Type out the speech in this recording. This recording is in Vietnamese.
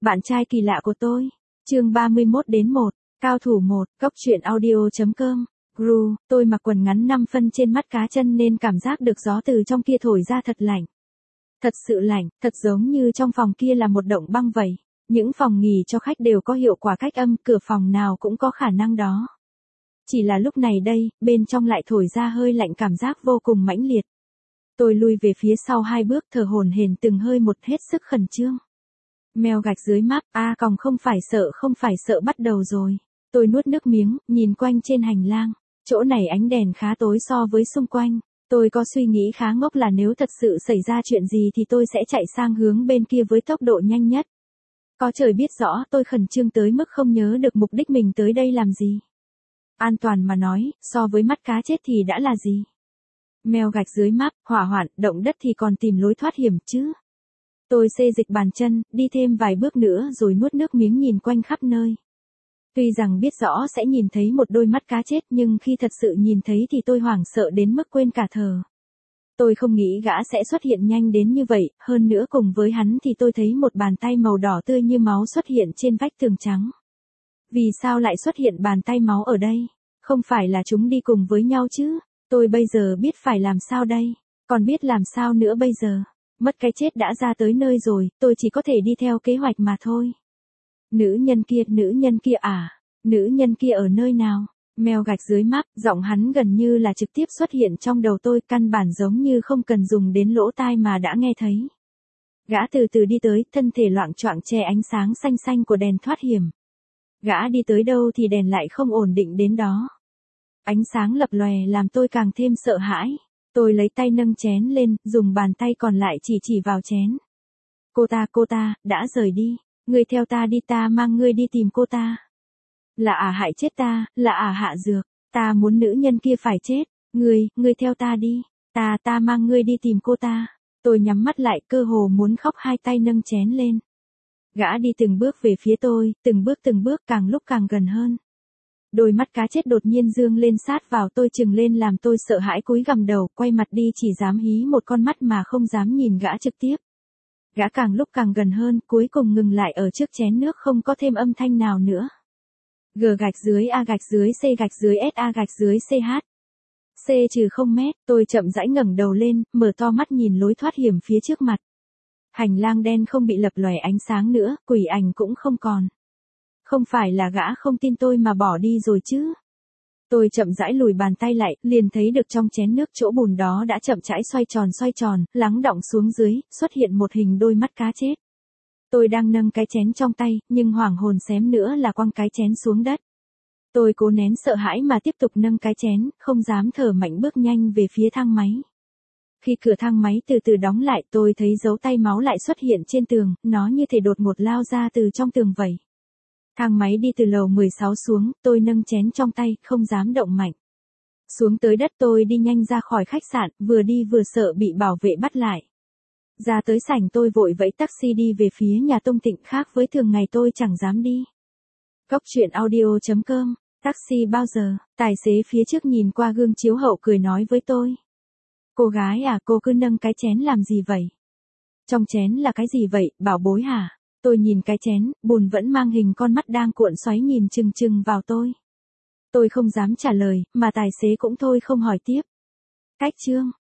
Bạn trai kỳ lạ của tôi. Chương 31-1. Cao thủ 1. Cốc truyện audio.com. Gru, tôi mặc quần ngắn 5 phân trên mắt cá chân nên cảm giác được gió từ trong kia thổi ra thật lạnh. Thật sự lạnh, thật giống như trong phòng kia là một động băng vậy. Những phòng nghỉ cho khách đều có hiệu quả cách âm, cửa phòng nào cũng có khả năng đó. Chỉ là lúc này đây, bên trong lại thổi ra hơi lạnh, cảm giác vô cùng mãnh liệt. Tôi lui về phía sau 2 bước, thở hổn hển từng hơi một, hết sức khẩn trương. Mèo gạch dưới map, còng không phải sợ bắt đầu rồi. Tôi nuốt nước miếng, nhìn quanh trên hành lang. Chỗ này ánh đèn khá tối so với xung quanh. Tôi có suy nghĩ khá ngốc là nếu thật sự xảy ra chuyện gì thì tôi sẽ chạy sang hướng bên kia với tốc độ nhanh nhất. Có trời biết rõ, tôi khẩn trương tới mức không nhớ được mục đích mình tới đây làm gì. An toàn mà nói, so với mắt cá chết thì đã là gì? Mèo gạch dưới map, hỏa hoạn, động đất thì còn tìm lối thoát hiểm chứ. Tôi xê dịch bàn chân, đi thêm vài bước nữa rồi nuốt nước miếng nhìn quanh khắp nơi. Tuy rằng biết rõ sẽ nhìn thấy một đôi mắt cá chết nhưng khi thật sự nhìn thấy thì tôi hoảng sợ đến mức quên cả thở. Tôi không nghĩ gã sẽ xuất hiện nhanh đến như vậy, hơn nữa cùng với hắn thì tôi thấy một bàn tay màu đỏ tươi như máu xuất hiện trên vách tường trắng. Vì sao lại xuất hiện bàn tay máu ở đây? Không phải là chúng đi cùng với nhau chứ? Tôi bây giờ biết phải làm sao đây? Còn biết làm sao nữa bây giờ? Mất cái chết đã ra tới nơi rồi, tôi chỉ có thể đi theo kế hoạch mà thôi. Nữ nhân kia à? Nữ nhân kia ở nơi nào? Mèo gạch dưới map, giọng hắn gần như là trực tiếp xuất hiện trong đầu tôi, căn bản giống như không cần dùng đến lỗ tai mà đã nghe thấy. Gã từ từ đi tới, thân thể loạng choạng che ánh sáng xanh xanh của đèn thoát hiểm. Gã đi tới đâu thì đèn lại không ổn định đến đó. Ánh sáng lập lòe làm tôi càng thêm sợ hãi. Tôi lấy tay nâng chén lên, dùng bàn tay còn lại chỉ vào chén. Cô ta, đã rời đi. Ngươi theo ta đi, ta mang ngươi đi tìm cô ta. Là hại chết ta, là hạ dược. Ta muốn nữ nhân kia phải chết. Ngươi theo ta đi. Ta mang ngươi đi tìm cô ta. Tôi nhắm mắt lại, cơ hồ muốn khóc, hai tay nâng chén lên. Gã đi từng bước về phía tôi, từng bước, càng lúc càng gần hơn. Đôi mắt cá chết đột nhiên dương lên sát vào tôi, trừng lên làm tôi sợ hãi cúi gằm đầu, quay mặt đi, chỉ dám hí một con mắt mà không dám nhìn gã trực tiếp. Gã càng lúc càng gần hơn, cuối cùng ngừng lại ở trước chén nước, không có thêm âm thanh nào nữa. G gạch dưới A gạch dưới C gạch dưới S A gạch dưới CH. C-0 mét, tôi chậm rãi ngẩng đầu lên, mở to mắt nhìn lối thoát hiểm phía trước mặt. Hành lang đen không bị lập lòe ánh sáng nữa, quỷ ảnh cũng không còn. Không phải là gã không tin tôi mà bỏ đi rồi chứ? Tôi chậm rãi lùi bàn tay lại, liền thấy được trong chén nước chỗ bùn đó đã chậm rãi xoay tròn, lắng đọng xuống dưới, xuất hiện một hình đôi mắt cá chết. Tôi đang nâng cái chén trong tay, nhưng hoảng hồn xém nữa là quăng cái chén xuống đất. Tôi cố nén sợ hãi mà tiếp tục nâng cái chén, không dám thở mạnh, bước nhanh về phía thang máy. Khi cửa thang máy từ từ đóng lại, tôi thấy dấu tay máu lại xuất hiện trên tường, nó như thể đột ngột lao ra từ trong tường vậy. Thang máy đi từ lầu 16 xuống, tôi nâng chén trong tay, không dám động mạnh. Xuống tới đất, tôi đi nhanh ra khỏi khách sạn, vừa đi vừa sợ bị bảo vệ bắt lại. Ra tới sảnh, tôi vội vẫy taxi đi về phía nhà Tông Tịnh, khác với thường ngày tôi chẳng dám đi. Cốc truyện audio.com. Taxi bao giờ? Tài xế phía trước nhìn qua gương chiếu hậu cười nói với tôi. Cô gái à, cô cứ nâng cái chén làm gì vậy? Trong chén là cái gì vậy, bảo bối hả? Tôi nhìn cái chén, bùn vẫn mang hình con mắt đang cuộn xoáy nhìn chừng vào tôi. Tôi không dám trả lời, mà tài xế cũng thôi không hỏi tiếp. Cách chương.